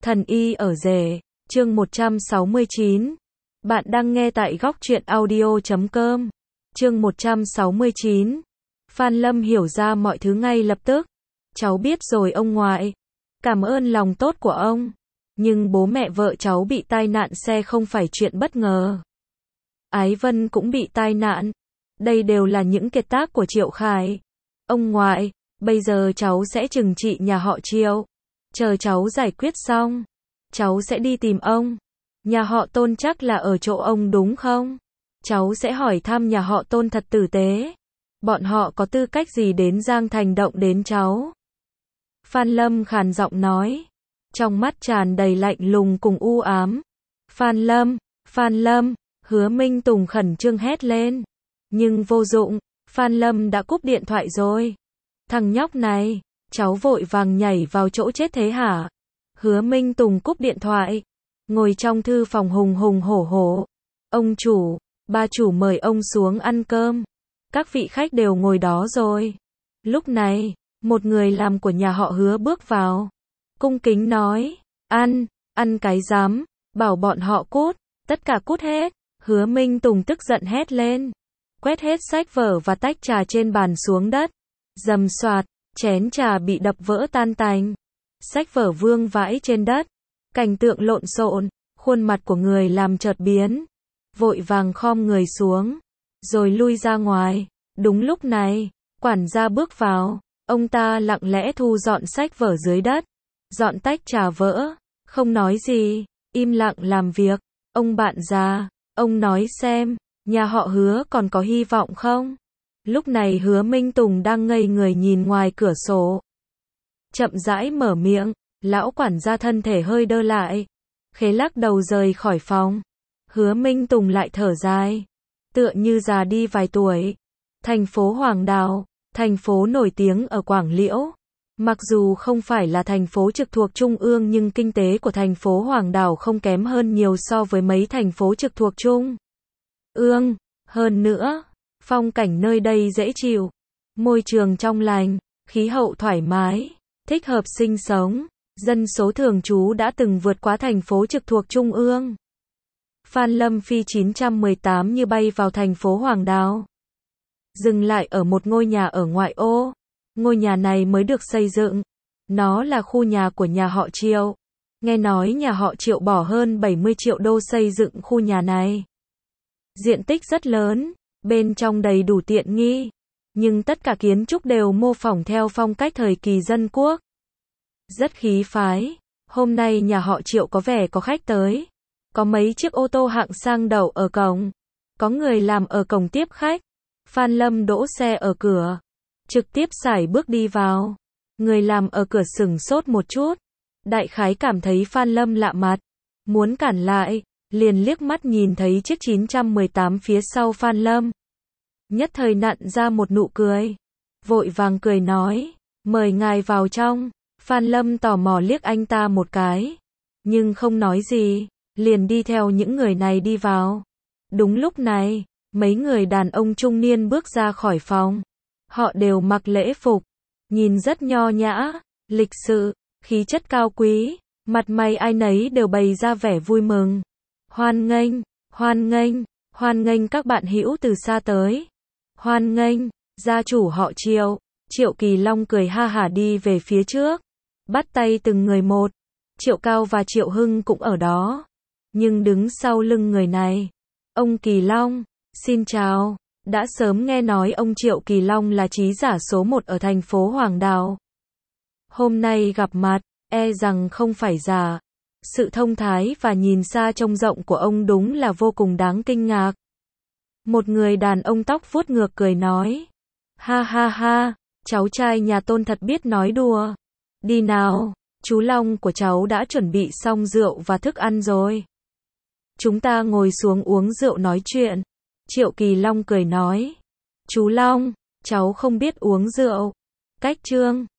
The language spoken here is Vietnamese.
Thần y ở rể, chương 169. Bạn đang nghe tại góc truyện audio.com. Chương 169. Phan Lâm hiểu ra mọi thứ ngay lập tức. Cháu biết rồi ông ngoại. Cảm ơn lòng tốt của ông. Nhưng bố mẹ vợ cháu bị tai nạn xe không phải chuyện bất ngờ. Ái Vân cũng bị tai nạn. Đây đều là những kiệt tác của Triệu Khải. Ông ngoại, bây giờ cháu sẽ trừng trị nhà họ Triệu. Chờ cháu giải quyết xong, cháu sẽ đi tìm ông. Nhà họ Tôn chắc là ở chỗ ông đúng không? Cháu sẽ hỏi thăm nhà họ Tôn thật tử tế. Bọn họ có tư cách gì đến Giang Thành động đến cháu? Phan Lâm khàn giọng nói, trong mắt tràn đầy lạnh lùng cùng u ám. Phan Lâm, Hứa Minh Tùng khẩn trương hét lên. Nhưng vô dụng, Phan Lâm đã cúp điện thoại rồi. Thằng nhóc này, cháu vội vàng nhảy vào chỗ chết thế hả? Hứa Minh Tùng cúp điện thoại, ngồi trong thư phòng hùng hùng hổ hổ. Ông chủ, bà chủ mời ông xuống ăn cơm. Các vị khách đều ngồi đó rồi. Lúc này, một người làm của nhà họ Hứa bước vào. Cung kính nói, ăn cái dám, bảo bọn họ cút, tất cả cút hết. Hứa Minh Tùng tức giận hét lên. Quét hết sách vở và tách trà trên bàn xuống đất. Rầm xoạt, chén trà bị đập vỡ tan tành. Sách vở vương vãi trên đất. Cảnh tượng lộn xộn, khuôn mặt của người làm chợt biến. Vội vàng khom người xuống, rồi lui ra ngoài. Đúng lúc này, quản gia bước vào. Ông ta lặng lẽ thu dọn sách vở dưới đất. Dọn tách trà vỡ, không nói gì, im lặng làm việc. Ông bạn già, ông nói xem, nhà họ Hứa còn có hy vọng không? Lúc này Hứa Minh Tùng đang ngây người nhìn ngoài cửa sổ. Chậm rãi mở miệng, lão quản gia thân thể hơi đơ lại. Khế lắc đầu rời khỏi phòng. Hứa Minh Tùng lại thở dài. Tựa như già đi vài tuổi. Thành phố Hoàng Đào, thành phố nổi tiếng ở Quảng Liễu. Mặc dù không phải là thành phố trực thuộc Trung ương nhưng kinh tế của thành phố Hoàng Đào không kém hơn nhiều so với mấy thành phố trực thuộc Trung ương. Hơn nữa, phong cảnh nơi đây dễ chịu, môi trường trong lành, khí hậu thoải mái, thích hợp sinh sống, dân số thường trú đã từng vượt quá thành phố trực thuộc Trung ương. Phan Lâm phi 918 như bay vào thành phố Hoàng Đào. Dừng lại ở một ngôi nhà ở ngoại ô. Ngôi nhà này mới được xây dựng. Nó là khu nhà của nhà họ Triệu. Nghe nói nhà họ Triệu bỏ hơn 70 triệu đô xây dựng khu nhà này. Diện tích rất lớn, bên trong đầy đủ tiện nghi. Nhưng tất cả kiến trúc đều mô phỏng theo phong cách thời kỳ dân quốc. Rất khí phái. Hôm nay nhà họ Triệu có vẻ có khách tới. Có mấy chiếc ô tô hạng sang đậu ở cổng. Có người làm ở cổng tiếp khách. Phan Lâm đỗ xe ở cửa. Trực tiếp sải bước đi vào. Người làm ở cửa sửng sốt một chút. Đại khái cảm thấy Phan Lâm lạ mặt. Muốn cản lại, liền liếc mắt nhìn thấy chiếc 918 phía sau Phan Lâm. Nhất thời nặn ra một nụ cười. Vội vàng cười nói, mời ngài vào trong. Phan Lâm tò mò liếc anh ta một cái. Nhưng không nói gì, liền đi theo những người này đi vào. Đúng lúc này, mấy người đàn ông trung niên bước ra khỏi phòng. Họ đều mặc lễ phục, nhìn rất nho nhã, lịch sự, khí chất cao quý, mặt mày ai nấy đều bày ra vẻ vui mừng. Hoan nghênh các bạn hữu từ xa tới. Hoan nghênh, gia chủ họ Triệu. Triệu Kỳ Long cười ha hả đi về phía trước, bắt tay từng người một. Triệu Cao và Triệu Hưng cũng ở đó, nhưng đứng sau lưng người này. Ông Kỳ Long, xin chào. Đã sớm nghe nói ông Triệu Kỳ Long là trí giả số 1 ở thành phố Hoàng Đào. Hôm nay gặp mặt, e rằng không phải giả. Sự thông thái và nhìn xa trông rộng của ông đúng là vô cùng đáng kinh ngạc. Một người đàn ông tóc vuốt ngược cười nói. Ha ha ha, cháu trai nhà Tôn thật biết nói đùa. Đi nào, chú Long của cháu đã chuẩn bị xong rượu và thức ăn rồi. Chúng ta ngồi xuống uống rượu nói chuyện. Triệu Kỳ Long cười nói. Chú Long, cháu không biết uống rượu. Cách Trương,